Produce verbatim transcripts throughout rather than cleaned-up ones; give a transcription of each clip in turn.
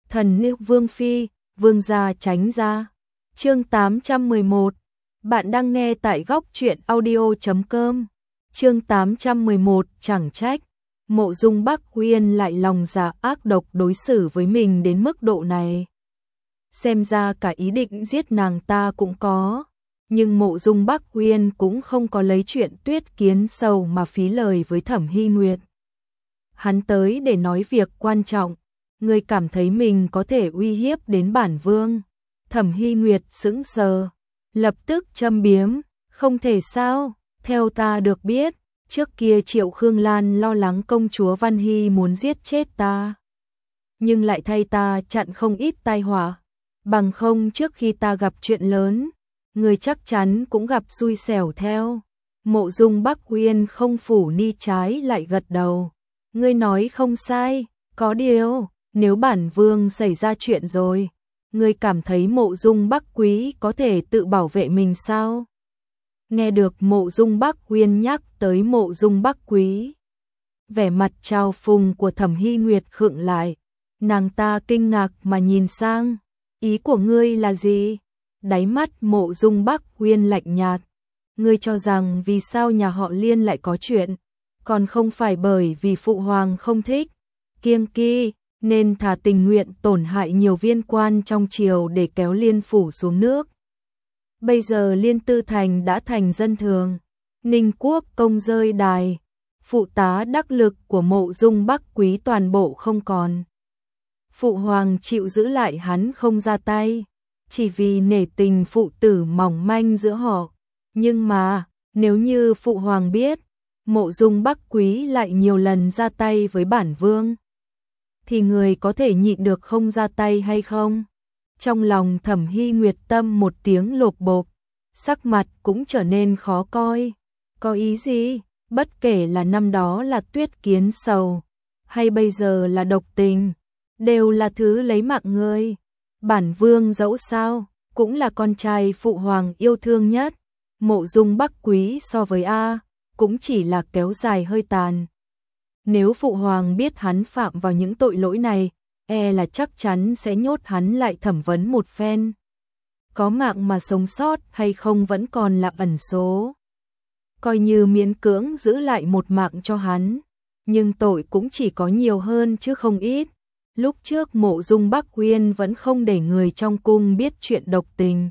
Thần nữ Vương Phi, Vương gia tránh ra. Chương tám trăm mười một. Bạn đang nghe tại góc truyện audio chấm com. Chương tám trăm mười một, chẳng trách Mộ Dung Bắc Uyên lại lòng dạ ác độc đối xử với mình đến mức độ này. Xem ra cả ý định giết nàng ta cũng có, nhưng Mộ Dung Bắc Uyên cũng không có lấy chuyện Tuyết Kiến Sầu mà phí lời với Thẩm Hy Nguyệt. Hắn tới để nói việc quan trọng, người cảm thấy mình có thể uy hiếp đến bản vương. Thẩm Hy Nguyệt sững sờ, lập tức châm biếm, không thể sao, theo ta được biết, trước kia Triệu Khương Lan lo lắng công chúa Văn Hy muốn giết chết ta, nhưng lại thay ta chặn không ít tai họa, bằng không trước khi ta gặp chuyện lớn, người chắc chắn cũng gặp xui xẻo theo. Mộ Dung Bắc Uyên không phủ ni trái lại gật đầu, ngươi nói không sai, có điều, nếu bản vương xảy ra chuyện rồi, ngươi cảm thấy Mộ Dung Bắc Quý có thể tự bảo vệ mình sao? Nghe được Mộ Dung Bắc Uyên nhắc tới Mộ Dung Bắc Quý, vẻ mặt trao phùng của Thẩm Hy Nguyệt khựng lại, nàng ta kinh ngạc mà nhìn sang, ý của ngươi là gì? Đáy mắt Mộ Dung Bắc Uyên lạnh nhạt, ngươi cho rằng vì sao nhà họ Liên lại có chuyện, còn không phải bởi vì phụ hoàng không thích, kiêng kỵ, nên thà tình nguyện tổn hại nhiều viên quan trong triều để kéo Liên phủ xuống nước. Bây giờ Liên Tư Thành đã thành dân thường, Ninh Quốc công rơi đài, phụ tá đắc lực của Mộ Dung Bắc Quý toàn bộ không còn. Phụ hoàng chịu giữ lại hắn không ra tay, chỉ vì nể tình phụ tử mỏng manh giữa họ. Nhưng mà, nếu như phụ hoàng biết, Mộ Dung Bắc Quý lại nhiều lần ra tay với bản vương, thì người có thể nhịn được không ra tay hay không? Trong lòng Thẩm Hy Nguyệt tâm một tiếng lột bột, sắc mặt cũng trở nên khó coi. Có ý gì? Bất kể là năm đó là Tuyết Kiến Sầu, hay bây giờ là độc tình, đều là thứ lấy mạng người. Bản vương dẫu sao, cũng là con trai phụ hoàng yêu thương nhất. Mộ Dung Bắc Quý so với A, cũng chỉ là kéo dài hơi tàn. Nếu phụ hoàng biết hắn phạm vào những tội lỗi này, e là chắc chắn sẽ nhốt hắn lại thẩm vấn một phen. Có mạng mà sống sót hay không vẫn còn là ẩn số. Coi như miễn cưỡng giữ lại một mạng cho hắn, nhưng tội cũng chỉ có nhiều hơn chứ không ít. Lúc trước Mộ Dung Bắc Uyên vẫn không để người trong cung biết chuyện độc tình,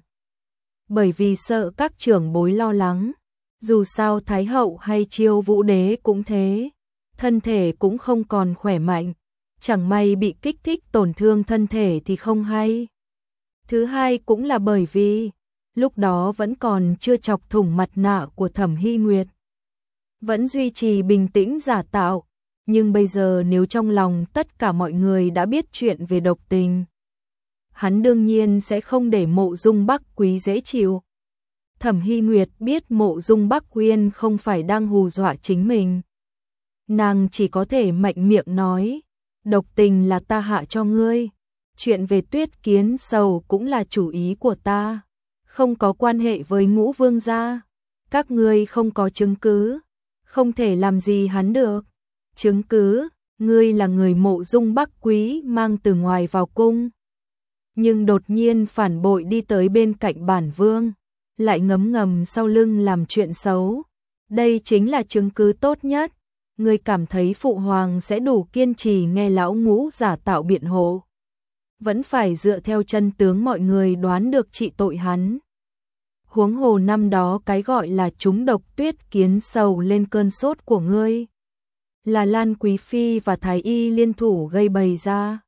bởi vì sợ các trưởng bối lo lắng. Dù sao Thái hậu hay Chiêu Vũ đế cũng thế, thân thể cũng không còn khỏe mạnh, chẳng may bị kích thích tổn thương thân thể thì không hay. Thứ hai cũng là bởi vì lúc đó vẫn còn chưa chọc thủng mặt nạ của Thẩm Hy Nguyệt, vẫn duy trì bình tĩnh giả tạo. Nhưng bây giờ nếu trong lòng tất cả mọi người đã biết chuyện về độc tình, hắn đương nhiên sẽ không để Mộ Dung Bắc Quý dễ chịu. Thẩm Hy Nguyệt biết Mộ Dung Bắc Uyên không phải đang hù dọa chính mình, nàng chỉ có thể mạnh miệng nói, độc tình là ta hạ cho ngươi, chuyện về Tuyết Kiến Sầu cũng là chủ ý của ta, không có quan hệ với Ngũ Vương gia. Các ngươi không có chứng cứ, không thể làm gì hắn được. Chứng cứ, ngươi là người Mộ Dung Bắc Quý mang từ ngoài vào cung, nhưng đột nhiên phản bội đi tới bên cạnh bản vương, lại ngấm ngầm sau lưng làm chuyện xấu. Đây chính là chứng cứ tốt nhất. Ngươi cảm thấy phụ hoàng sẽ đủ kiên trì nghe lão Ngũ giả tạo biện hộ, vẫn phải dựa theo chân tướng mọi người đoán được trị tội hắn. Huống hồ năm đó cái gọi là trúng độc Tuyết Kiến Sầu lên cơn sốt của ngươi, là Lan Quý Phi và Thái Y liên thủ gây bày ra.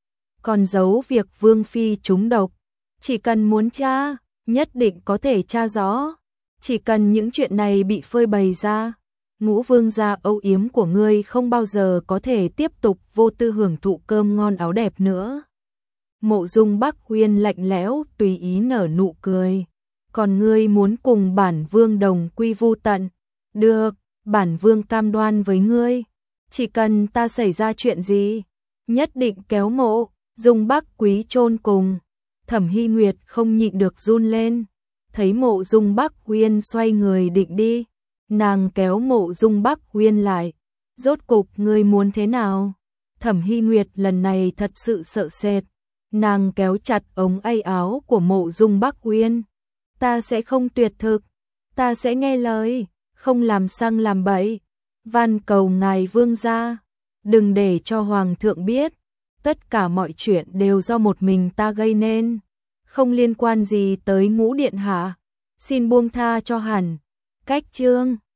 Còn giấu việc Vương Phi trúng độc, chỉ cần muốn tra, nhất định có thể tra rõ. Chỉ cần những chuyện này bị phơi bày ra, Ngũ Vương gia âu yếm của ngươi không bao giờ có thể tiếp tục vô tư hưởng thụ cơm ngon áo đẹp nữa. Mộ Dung Bắc Uyên lạnh lẽo tùy ý nở nụ cười. Còn ngươi muốn cùng bản vương đồng quy vu tận? Được, bản vương cam đoan với ngươi, chỉ cần ta xảy ra chuyện gì, nhất định kéo Mộ Dung Bắc Quý chôn cùng. Thẩm Hy Nguyệt không nhịn được run lên, thấy Mộ Dung Bắc Uyên xoay người định đi, nàng kéo Mộ Dung Bắc Uyên lại. Rốt cục ngươi muốn thế nào? Thẩm Hy Nguyệt lần này thật sự sợ sệt, Nàng kéo chặt ống tay áo của Mộ Dung Bắc Uyên. Ta sẽ không tuyệt thực, ta sẽ nghe lời, không làm sang làm bậy. Van cầu ngài vương gia, đừng để cho hoàng thượng biết, tất cả mọi chuyện đều do một mình ta gây nên, không liên quan gì tới Ngũ điện hạ, xin buông tha cho hẳn. Cách chương